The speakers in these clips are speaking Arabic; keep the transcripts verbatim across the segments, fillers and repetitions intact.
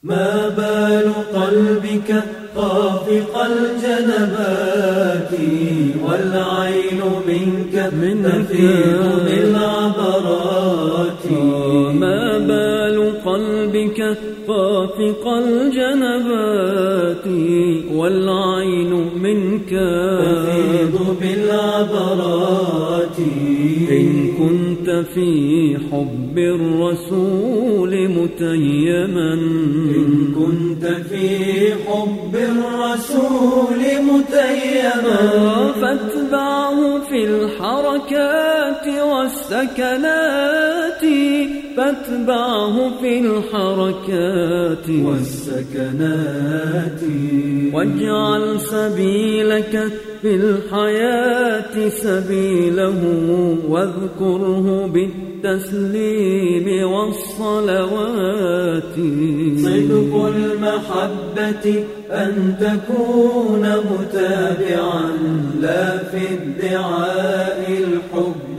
ما بال قلبك خافق الجنبات والعين منك تفيض بالعبرات. ما بال قلبك خافق الجنبات والعين منك تفيض بالعبرات. إن كنت في حب الرسول متيما إن كنت في حب الرسول متيما فاتبعه في الحركات والسكنات فاتبعه في الحركات والسكنات. واجعل سبيلك في الحياة سبيله واذكره بالتسليم والصلوات. صدق المحبة أن تكون متابعا لا في ادعاء الحب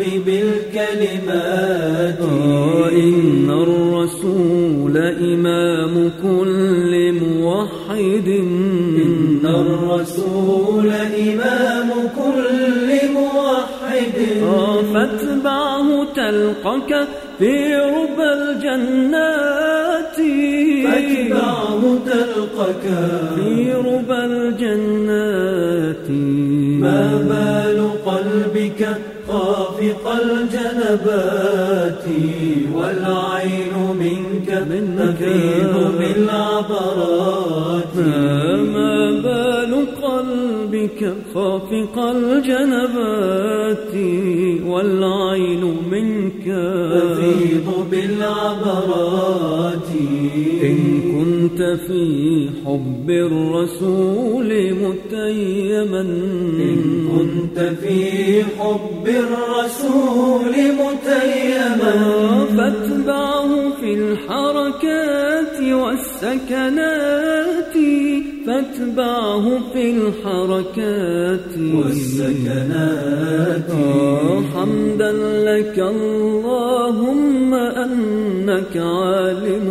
بالكلمات. إن الرسول إمام كل موحد إن الرسول إمام كل موحد فاتبعه تلقك في ربى الجنات فاتبعه تلقك في ربى الجنات. ما بال قلبك خافق الجنبات والعين منك تفيض بالعبرات. ما بال قلبك خافق الجنبات والعين منك تفيض بالعبرات. إن كنت في حب الرسول متيما إن كنت في حب الرسول متيما فاتبعه في الحركات والسكنات فاتبعه في الحركات والسكنات. حمدا لك اللهم أنك عالم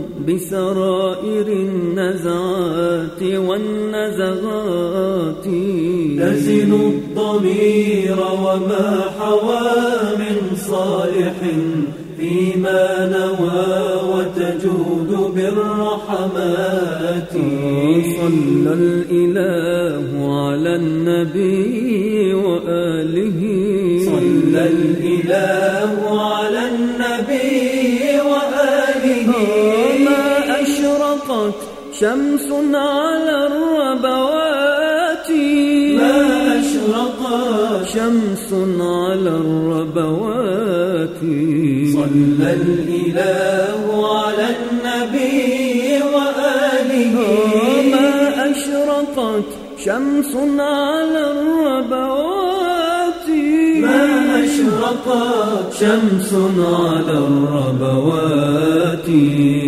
بسرائر النزعات والنزغات. تزن الضمير وما حوى من صالح فيما نوى وتجود بالرحمات. صلى الإله على النبي وآله صلى الإله على النبي وآله. ما أشرقت شمس على الربوات ما أشرقت شمس على الربوات. صلى الإله على النبي وآله. ما أشرقت شمس على الربوات ما أشرقت شمس على الربوات.